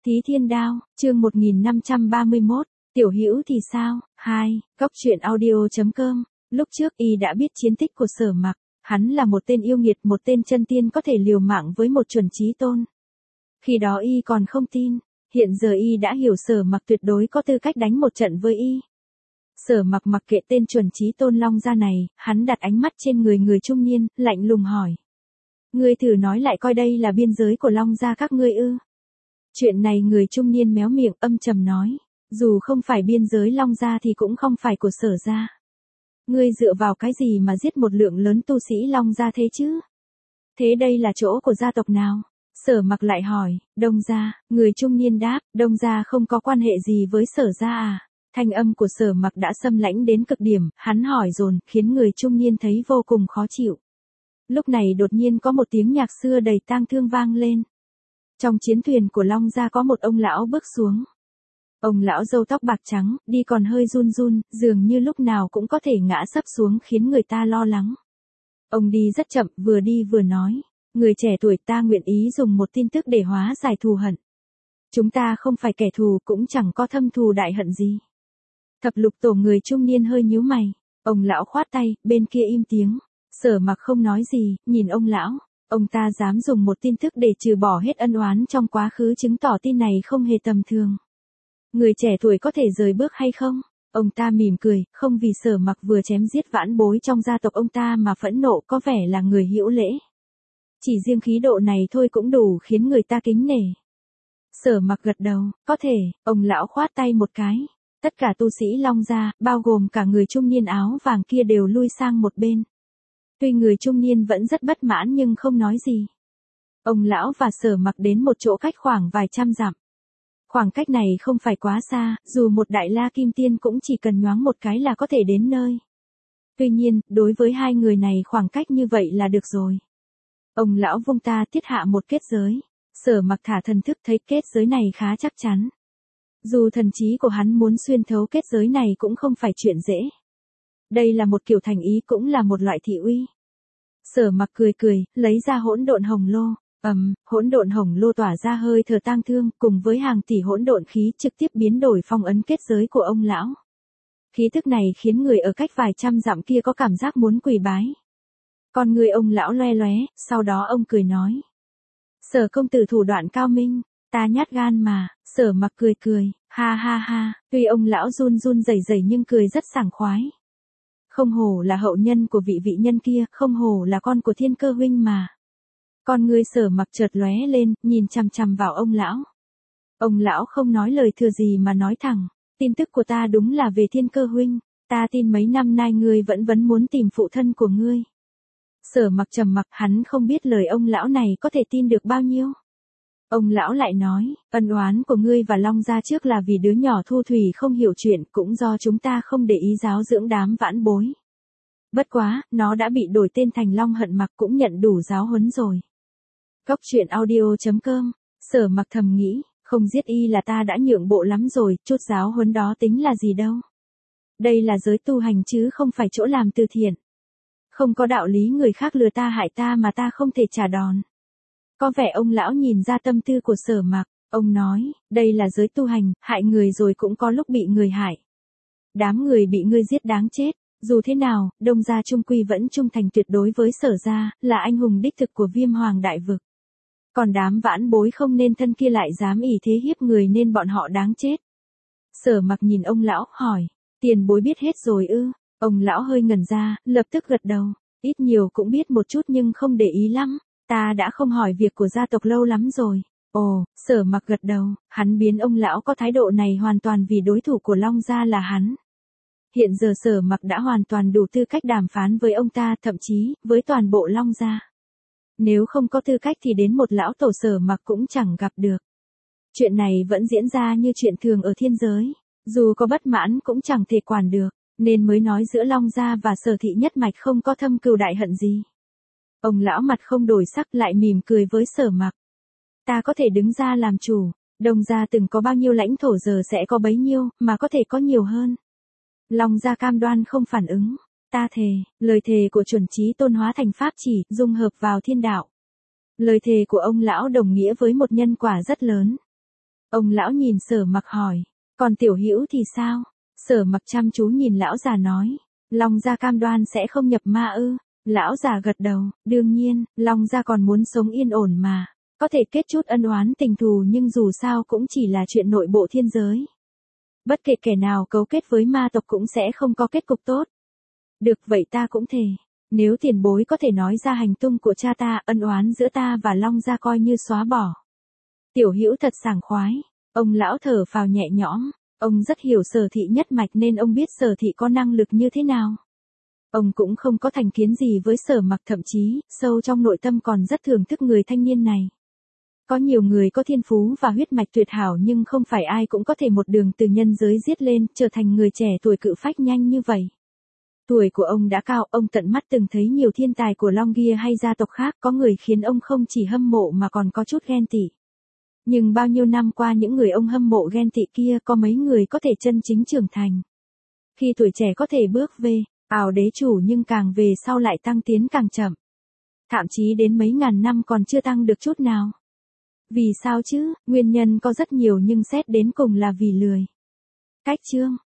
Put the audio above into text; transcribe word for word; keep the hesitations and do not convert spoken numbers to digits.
Thí Thiên Đao, chương một nghìn năm trăm ba mươi mốt, Tiểu Hữu thì sao? hai, Góc truyện audio chấm com. Lúc trước y đã biết chiến tích của Sở Mặc, hắn là một tên yêu nghiệt, một tên chân tiên có thể liều mạng với một chuẩn chí tôn. Khi đó y còn không tin, hiện giờ y đã hiểu Sở Mặc tuyệt đối có tư cách đánh một trận với y. Sở Mặc mặc kệ tên chuẩn chí tôn Long Gia này, hắn đặt ánh mắt trên người người trung niên, lạnh lùng hỏi: "Ngươi thử nói lại coi, đây là biên giới của Long Gia các ngươi ư?" Chuyện này người trung niên méo miệng âm trầm nói: "Dù không phải biên giới Long Gia thì cũng không phải của Sở gia. Ngươi dựa vào cái gì mà giết một lượng lớn tu sĩ Long Gia thế chứ? Thế đây là chỗ của gia tộc nào?" Sở Mặc lại hỏi. "Đông Gia." Người trung niên đáp. "Đông Gia không có quan hệ gì với Sở gia à?" Thanh âm của Sở Mặc đã xâm lãnh đến cực điểm, hắn hỏi dồn, khiến người trung niên thấy vô cùng khó chịu. Lúc này đột nhiên có một tiếng nhạc xưa đầy tang thương vang lên. Trong chiến thuyền của Long Gia có một ông lão bước xuống. Ông lão râu tóc bạc trắng, đi còn hơi run run, dường như lúc nào cũng có thể ngã sấp xuống khiến người ta lo lắng. Ông đi rất chậm, vừa đi vừa nói: "Người trẻ tuổi, ta nguyện ý dùng một tin tức để hóa giải thù hận. Chúng ta không phải kẻ thù, cũng chẳng có thâm thù đại hận gì." Thập lục tổ người trung niên hơi nhíu mày. Ông lão khoát tay, bên kia im tiếng. Sở Mặc không nói gì, nhìn ông lão. Ông ta dám dùng một tin tức để trừ bỏ hết ân oán trong quá khứ, chứng tỏ tin này không hề tầm thường. Người trẻ tuổi có thể rời bước hay không? Ông ta mỉm cười, không vì Sở Mặc vừa chém giết vãn bối trong gia tộc ông ta mà phẫn nộ, có vẻ là người hữu lễ. Chỉ riêng khí độ này thôi cũng đủ khiến người ta kính nể. Sở Mặc gật đầu, có thể. Ông lão khoát tay một cái. Tất cả tu sĩ Long Gia, bao gồm cả người trung niên áo vàng kia, đều lui sang một bên. Tuy người trung niên vẫn rất bất mãn nhưng không nói gì. Ông lão và Sở Mặc đến một chỗ cách khoảng vài trăm dặm. Khoảng cách này không phải quá xa, dù một đại la kim tiên cũng chỉ cần nhoáng một cái là có thể đến nơi. Tuy nhiên, đối với hai người này khoảng cách như vậy là được rồi. Ông lão vung ta tiết hạ một kết giới. Sở Mặc thả thần thức thấy kết giới này khá chắc chắn. Dù thần trí của hắn muốn xuyên thấu kết giới này cũng không phải chuyện dễ. Đây là một kiểu thành ý, cũng là một loại thị uy. Sở Mặc cười cười, lấy ra hỗn độn hồng lô. Ầm, um, hỗn độn hồng lô tỏa ra hơi thở tang thương, cùng với hàng tỷ hỗn độn khí trực tiếp biến đổi phong ấn kết giới của ông lão. Khí tức này khiến người ở cách vài trăm dặm kia có cảm giác muốn quỳ bái. Con người ông lão loe loé, sau đó ông cười nói: "Sở công tử thủ đoạn cao minh, ta nhát gan mà." Sở Mặc cười cười, ha ha ha, tuy ông lão run run rẩy rẩy nhưng cười rất sảng khoái. Không hổ là hậu nhân của vị vị nhân kia, không hổ là con của Thiên Cơ huynh mà. Con người Sở Mặc chợt lóe lên, nhìn chằm chằm vào ông lão. Ông lão không nói lời thừa gì mà nói thẳng: "Tin tức của ta đúng là về Thiên Cơ huynh, ta tin mấy năm nay ngươi vẫn vẫn muốn tìm phụ thân của ngươi." Sở Mặc trầm mặc, hắn không biết lời ông lão này có thể tin được bao nhiêu. Ông lão lại nói: "Ân oán của ngươi và Long Gia trước là vì đứa nhỏ Thu Thủy không hiểu chuyện, cũng do chúng ta không để ý giáo dưỡng đám vãn bối. Bất quá, nó đã bị đổi tên thành Long Hận Mặc, cũng nhận đủ giáo huấn rồi." Góc truyện audio chấm com. Sở Mặc thầm nghĩ, không giết y là ta đã nhượng bộ lắm rồi, chút giáo huấn đó tính là gì đâu. Đây là giới tu hành chứ không phải chỗ làm từ thiện. Không có đạo lý người khác lừa ta hại ta mà ta không thể trả đòn. Có vẻ ông lão nhìn ra tâm tư của Sở Mặc. Ông nói: "Đây là giới tu hành, hại người rồi cũng có lúc bị người hại. Đám người bị ngươi giết đáng chết. Dù thế nào, Đông Gia trung quy vẫn trung thành tuyệt đối với Sở gia, là anh hùng đích thực của Viêm Hoàng đại vực. Còn đám vãn bối không nên thân kia lại dám ỷ thế hiếp người nên bọn họ đáng chết." Sở Mặc nhìn ông lão, hỏi: "Tiền bối biết hết rồi ư?" Ông lão hơi ngẩn ra, lập tức gật đầu: "Ít nhiều cũng biết một chút nhưng không để ý lắm. Ta đã không hỏi việc của gia tộc lâu lắm rồi." Ồ, Sở Mặc gật đầu, hắn biến ông lão có thái độ này hoàn toàn vì đối thủ của Long Gia là hắn. Hiện giờ Sở Mặc đã hoàn toàn đủ tư cách đàm phán với ông ta, thậm chí, với toàn bộ Long Gia. Nếu không có tư cách thì đến một lão tổ Sở Mặc cũng chẳng gặp được. Chuyện này vẫn diễn ra như chuyện thường ở thiên giới. Dù có bất mãn cũng chẳng thể quản được, nên mới nói giữa Long Gia và Sở thị nhất mạch không có thâm cừu đại hận gì. Ông lão mặt không đổi sắc, lại mỉm cười với Sở Mặc: "Ta có thể đứng ra làm chủ. Đông Gia từng có bao nhiêu lãnh thổ giờ sẽ có bấy nhiêu, mà có thể có nhiều hơn. Long Gia cam đoan không phản ứng. Ta thề." Lời thề của chuẩn chí tôn hóa thành pháp chỉ, dung hợp vào thiên đạo. Lời thề của ông lão đồng nghĩa với một nhân quả rất lớn. Ông lão nhìn Sở Mặc hỏi, còn Tiểu Hữu thì sao? Sở Mặc chăm chú nhìn lão già nói, Long gia cam đoan sẽ không nhập ma ư? Lão già gật đầu, đương nhiên, Long gia còn muốn sống yên ổn mà. Có thể kết chút ân oán tình thù nhưng dù sao cũng chỉ là chuyện nội bộ thiên giới. Bất kể kẻ nào cấu kết với ma tộc cũng sẽ không có kết cục tốt. Được vậy ta cũng thề. Nếu tiền bối có thể nói ra hành tung của cha ta, ân oán giữa ta và Long gia coi như xóa bỏ. Tiểu Hữu thật sảng khoái. Ông lão thở phào nhẹ nhõm. Ông rất hiểu Sở thị nhất mạch nên ông biết Sở thị có năng lực như thế nào. Ông cũng không có thành kiến gì với Sở Mặc, thậm chí, sâu trong nội tâm còn rất thưởng thức người thanh niên này. Có nhiều người có thiên phú và huyết mạch tuyệt hảo nhưng không phải ai cũng có thể một đường từ nhân giới giết lên, trở thành người trẻ tuổi cự phách nhanh như vậy. Tuổi của ông đã cao, ông tận mắt từng thấy nhiều thiên tài của Long Gia hay gia tộc khác, có người khiến ông không chỉ hâm mộ mà còn có chút ghen tị. Nhưng bao nhiêu năm qua những người ông hâm mộ ghen tị kia có mấy người có thể chân chính trưởng thành. Khi tuổi trẻ có thể bước về, ảo đế chủ nhưng càng về sau lại tăng tiến càng chậm. Thậm chí đến mấy ngàn năm còn chưa tăng được chút nào. Vì sao chứ? Nguyên nhân có rất nhiều nhưng xét đến cùng là vì lười. Cách chương